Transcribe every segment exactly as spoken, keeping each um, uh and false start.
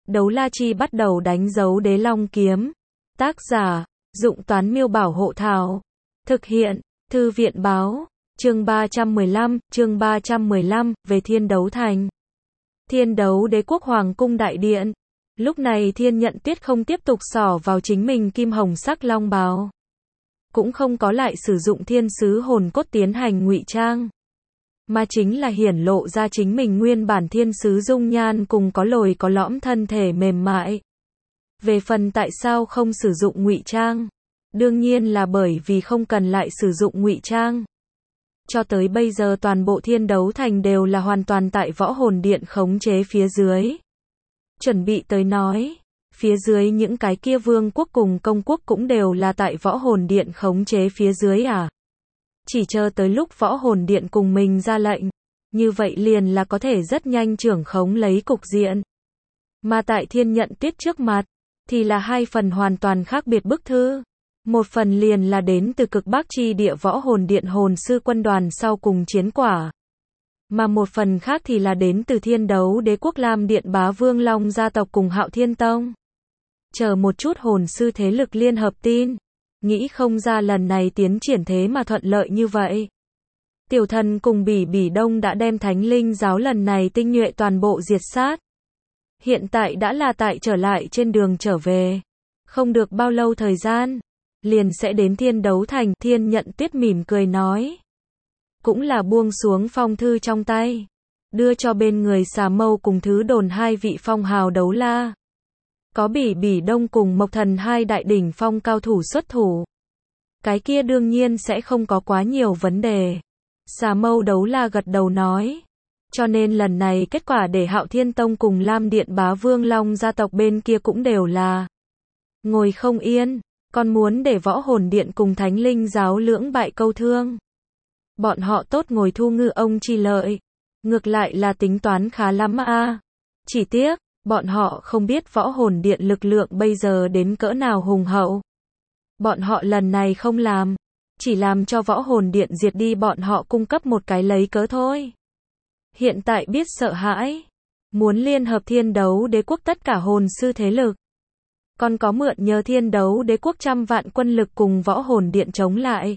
Đấu la chi bắt đầu đánh dấu đế long kiếm. Tác giả, Dụng Toán Miêu Bảo Hộ Thảo. Thực hiện, Thư viện Báo. Chương ba trăm mười lăm, chương ba trăm mười lăm, về Thiên Đấu Thành. Thiên Đấu Đế Quốc Hoàng cung đại điện. Lúc này Thiên Nhận Tuyết không tiếp tục xỏ vào chính mình kim hồng sắc long bào. Cũng không có lại sử dụng thiên sứ hồn cốt tiến hành ngụy trang. Mà chính là hiển lộ ra chính mình nguyên bản thiên sứ dung nhan cùng có lồi có lõm thân thể mềm mại. Về phần tại sao không sử dụng ngụy trang? Đương nhiên là bởi vì không cần lại sử dụng ngụy trang. Cho tới bây giờ toàn bộ Thiên Đấu Thành đều là hoàn toàn tại Võ Hồn Điện khống chế phía dưới. Chuẩn bị tới nói, phía dưới những cái kia vương quốc cùng công quốc cũng đều là tại Võ Hồn Điện khống chế phía dưới à? Chỉ chờ tới lúc Võ Hồn Điện cùng mình ra lệnh, như vậy liền là có thể rất nhanh trưởng khống lấy cục diện. Mà tại Thiên Nhận Tuyết trước mặt, thì là hai phần hoàn toàn khác biệt bức thư. Một phần liền là đến từ cực Bắc chi địa Võ Hồn Điện hồn sư quân đoàn sau cùng chiến quả. Mà một phần khác thì là đến từ Thiên Đấu Đế Quốc Lam Điện Bá Vương Long gia tộc cùng Hạo Thiên Tông. Chờ một chút hồn sư thế lực liên hợp tin. Nghĩ không ra lần này tiến triển thế mà thuận lợi như vậy. Tiểu Thần cùng Bỉ Bỉ Đông đã đem Thánh Linh giáo lần này tinh nhuệ toàn bộ diệt sát. Hiện tại đã là tại trở lại trên đường trở về. Không được bao lâu thời gian, liền sẽ đến Thiên Đấu Thành. Thiên Nhận Tuyết mỉm cười nói. Cũng là buông xuống phong thư trong tay. Đưa cho bên người Xà Mâu cùng Thứ Đồn hai vị phong hào đấu la. Có Bỉ Bỉ Đông cùng Mộc Thần hai đại đỉnh phong cao thủ xuất thủ. Cái kia đương nhiên sẽ không có quá nhiều vấn đề. Xà Mâu đấu la gật đầu nói. Cho nên lần này kết quả để Hạo Thiên Tông cùng Lam Điện Bá Vương Long gia tộc bên kia cũng đều là ngồi không yên, còn muốn để Võ Hồn Điện cùng Thánh Linh giáo lưỡng bại câu thương. Bọn họ tốt ngồi thu ngư ông chi lợi. Ngược lại là tính toán khá lắm a. À. Chỉ tiếc, bọn họ không biết Võ Hồn Điện lực lượng bây giờ đến cỡ nào hùng hậu. Bọn họ lần này không làm, chỉ làm cho Võ Hồn Điện diệt đi bọn họ cung cấp một cái lấy cớ thôi. Hiện tại biết sợ hãi, muốn liên hợp Thiên Đấu Đế Quốc tất cả hồn sư thế lực. Còn có mượn nhờ Thiên Đấu Đế Quốc trăm vạn quân lực cùng Võ Hồn Điện chống lại.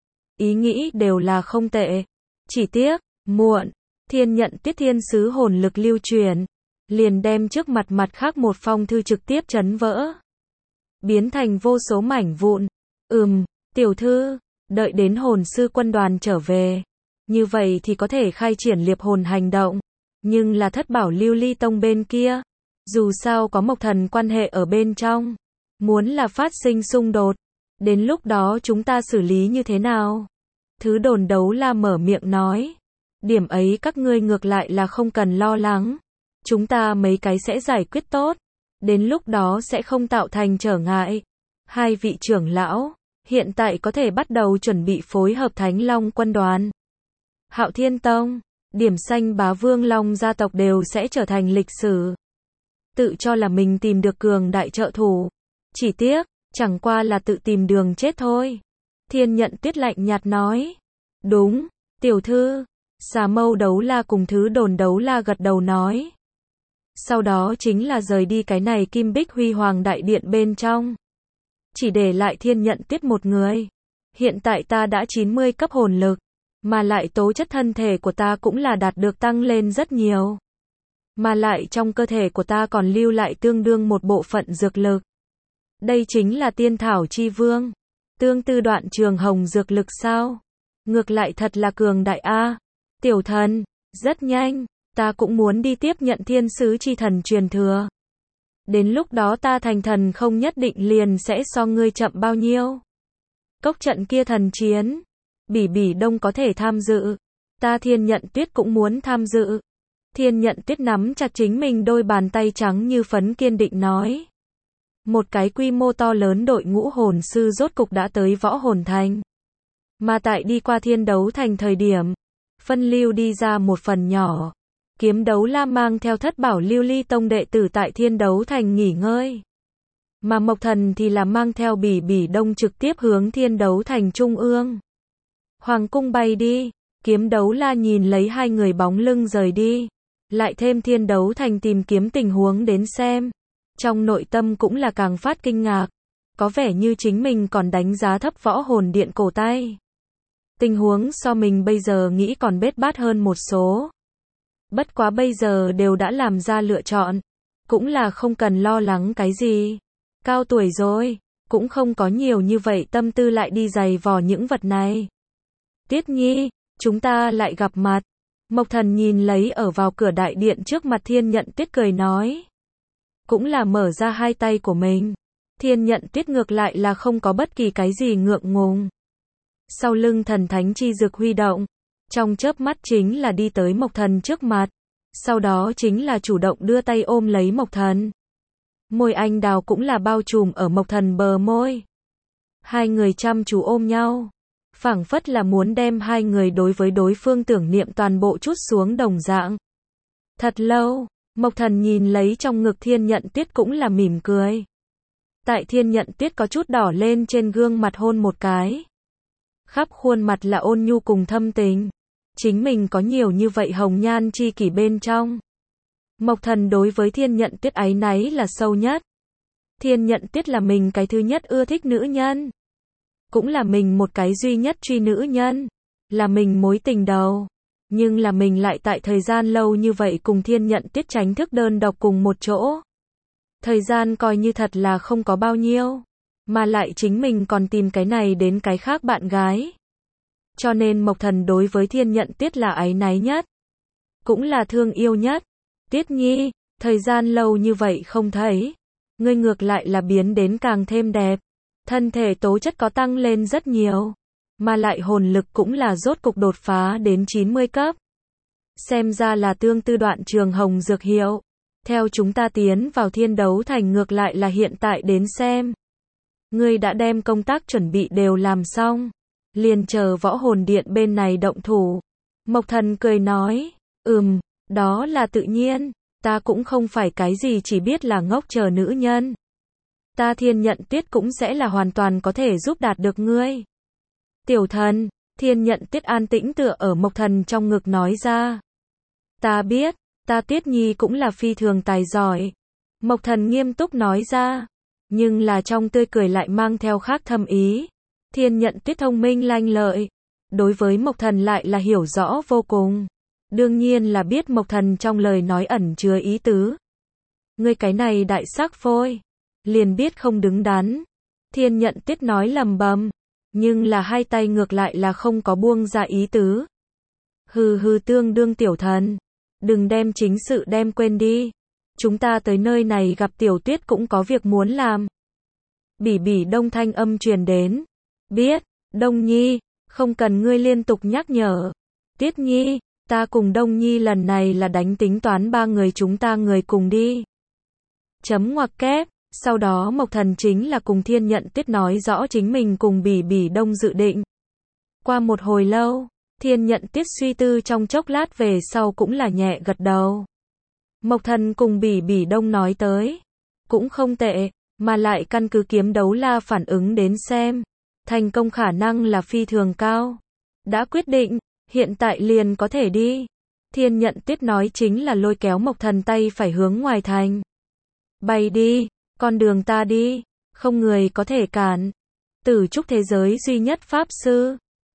Ý nghĩ đều là không tệ. Chỉ tiếc, muộn, Thiên Nhận Tuyết thiên sứ hồn lực lưu truyền, liền đem trước mặt mặt khác một phong thư trực tiếp chấn vỡ. Biến thành vô số mảnh vụn. Ừm, tiểu thư, đợi đến hồn sư quân đoàn trở về. Như vậy thì có thể khai triển liệp hồn hành động. Nhưng là Thất Bảo Lưu Ly Tông bên kia. Dù sao có Mộc Thần quan hệ ở bên trong. Muốn là phát sinh xung đột. Đến lúc đó chúng ta xử lý như thế nào? Thứ Đồn đấu la mở miệng nói. Điểm ấy các ngươi ngược lại là không cần lo lắng. Chúng ta mấy cái sẽ giải quyết tốt. Đến lúc đó sẽ không tạo thành trở ngại. Hai vị trưởng lão, hiện tại có thể bắt đầu chuẩn bị phối hợp Thánh Long quân đoàn. Hạo Thiên Tông, Điểm Xanh Bá Vương Long gia tộc đều sẽ trở thành lịch sử. Tự cho là mình tìm được cường đại trợ thủ. Chỉ tiếc, chẳng qua là tự tìm đường chết thôi. Thiên Nhận Tuyết lạnh nhạt nói. Đúng, tiểu thư. Xà Mâu đấu la cùng Thứ Đồn đấu la gật đầu nói. Sau đó chính là rời đi cái này Kim Bích Huy Hoàng đại điện bên trong. Chỉ để lại Thiên Nhận Tuyết một người. Hiện tại ta đã chín mươi cấp hồn lực. Mà lại tố chất thân thể của ta cũng là đạt được tăng lên rất nhiều. Mà lại trong cơ thể của ta còn lưu lại tương đương một bộ phận dược lực. Đây chính là tiên thảo chi vương. Tương tư đoạn trường hồng dược lực sao? Ngược lại thật là cường đại a. Tiểu Thần, rất nhanh, ta cũng muốn đi tiếp nhận thiên sứ chi thần truyền thừa. Đến lúc đó ta thành thần không nhất định liền sẽ so ngươi chậm bao nhiêu. Cốc trận kia thần chiến, Bỉ Bỉ Đông có thể tham dự. Ta Thiên Nhận Tuyết cũng muốn tham dự. Thiên Nhận Tuyết nắm chặt chính mình đôi bàn tay trắng như phấn kiên định nói. Một cái quy mô to lớn đội ngũ hồn sư rốt cục đã tới Võ Hồn Thành. Mà tại đi qua Thiên Đấu Thành thời điểm, phân lưu đi ra một phần nhỏ. Kiếm đấu la mang theo Thất Bảo Lưu Ly Tông đệ tử tại Thiên Đấu Thành nghỉ ngơi. Mà Mộc Thần thì là mang theo Bỉ Bỉ Đông trực tiếp hướng Thiên Đấu Thành trung ương. Hoàng cung bay đi, kiếm đấu la nhìn lấy hai người bóng lưng rời đi. Lại thêm Thiên Đấu Thành tìm kiếm tình huống đến xem. Trong nội tâm cũng là càng phát kinh ngạc. Có vẻ như chính mình còn đánh giá thấp võ hồn điện cổ tay. Tình huống so mình bây giờ nghĩ còn bết bát hơn một số. Bất quá bây giờ đều đã làm ra lựa chọn. Cũng là không cần lo lắng cái gì. Cao tuổi rồi, cũng không có nhiều như vậy tâm tư lại đi giày vò những vật này. Tiết Nhi, chúng ta lại gặp mặt. Mộc Thần nhìn lấy ở vào cửa đại điện trước mặt Thiên Nhận Tuyết cười nói. Cũng là mở ra hai tay của mình. Thiên Nhận Tuyết ngược lại là không có bất kỳ cái gì ngượng ngùng. Sau lưng thần thánh chi dược huy động. Trong chớp mắt chính là đi tới Mộc Thần trước mặt. Sau đó chính là chủ động đưa tay ôm lấy Mộc Thần. Môi anh đào cũng là bao trùm ở Mộc Thần bờ môi. Hai người chăm chú ôm nhau. Phảng phất là muốn đem hai người đối với đối phương tưởng niệm toàn bộ trút xuống đồng dạng. Thật lâu, Mộc Thần nhìn lấy trong ngực Thiên Nhận Tuyết cũng là mỉm cười. Tại Thiên Nhận Tuyết có chút đỏ lên trên gương mặt hôn một cái. Khắp khuôn mặt là ôn nhu cùng thâm tình. Chính mình có nhiều như vậy hồng nhan chi kỷ bên trong. Mộc Thần đối với Thiên Nhận Tuyết áy náy là sâu nhất. Thiên Nhận Tuyết là mình cái thứ nhất ưa thích nữ nhân. Cũng là mình một cái duy nhất truy nữ nhân. Là mình mối tình đầu. Nhưng là mình lại tại thời gian lâu như vậy cùng Thiên Nhận Tuyết tránh thức đơn độc cùng một chỗ. Thời gian coi như thật là không có bao nhiêu. Mà lại chính mình còn tìm cái này đến cái khác bạn gái. Cho nên Mộc Thần đối với Thiên Nhận Tuyết là áy náy nhất. Cũng là thương yêu nhất. Tuyết Nhi, thời gian lâu như vậy không thấy. Ngươi ngược lại là biến đến càng thêm đẹp. Thân thể tố chất có tăng lên rất nhiều. Mà lại hồn lực cũng là rốt cục đột phá đến chín mươi cấp. Xem ra là tương tư đoạn trường hồng dược hiệu. Theo chúng ta tiến vào thiên đấu thành ngược lại là hiện tại đến xem. Ngươi đã đem công tác chuẩn bị đều làm xong. Liền chờ võ hồn điện bên này động thủ. Mộc Thần cười nói. Ừm, đó là tự nhiên. Ta cũng không phải cái gì chỉ biết là ngốc chờ nữ nhân. Ta Thiên Nhận Tuyết cũng sẽ là hoàn toàn có thể giúp đạt được ngươi. Tiểu thần, Thiên Nhận Tuyết an tĩnh tựa ở Mộc Thần trong ngực nói ra. Ta biết, ta Tuyết Nhi cũng là phi thường tài giỏi. Mộc Thần nghiêm túc nói ra. Nhưng là trong tươi cười lại mang theo khác thâm ý. Thiên Nhận Tuyết thông minh lanh lợi. Đối với Mộc Thần lại là hiểu rõ vô cùng. Đương nhiên là biết Mộc Thần trong lời nói ẩn chứa ý tứ. Ngươi cái này đại sắc phôi. Liền biết không đứng đắn. Thiên Nhận Tuyết nói lầm bầm. Nhưng là hai tay ngược lại là không có buông ra ý tứ. Hừ hừ tương đương tiểu thần. Đừng đem chính sự đem quên đi. Chúng ta tới nơi này gặp Tiểu Tuyết cũng có việc muốn làm. Bỉ bỉ Đông thanh âm truyền đến. Biết, Đông Nhi, không cần ngươi liên tục nhắc nhở. Tiết Nhi, ta cùng Đông Nhi lần này là đánh tính toán ba người chúng ta người cùng đi. Chấm ngoặc kép, sau đó Mộc Thần chính là cùng Thiên Nhận Tuyết nói rõ chính mình cùng bỉ bỉ Đông dự định. Qua một hồi lâu, Thiên Nhận Tuyết suy tư trong chốc lát về sau cũng là nhẹ gật đầu. Mộc Thần cùng bỉ bỉ Đông nói tới. Cũng không tệ, mà lại căn cứ kiếm đấu la phản ứng đến xem. Thành công khả năng là phi thường cao. Đã quyết định, hiện tại liền có thể đi. Thiên Nhận Tuyết nói chính là lôi kéo Mộc Thần tay phải hướng ngoài thành. Bay đi, con đường ta đi, không người có thể cản. Tử trúc thế giới duy nhất pháp sư.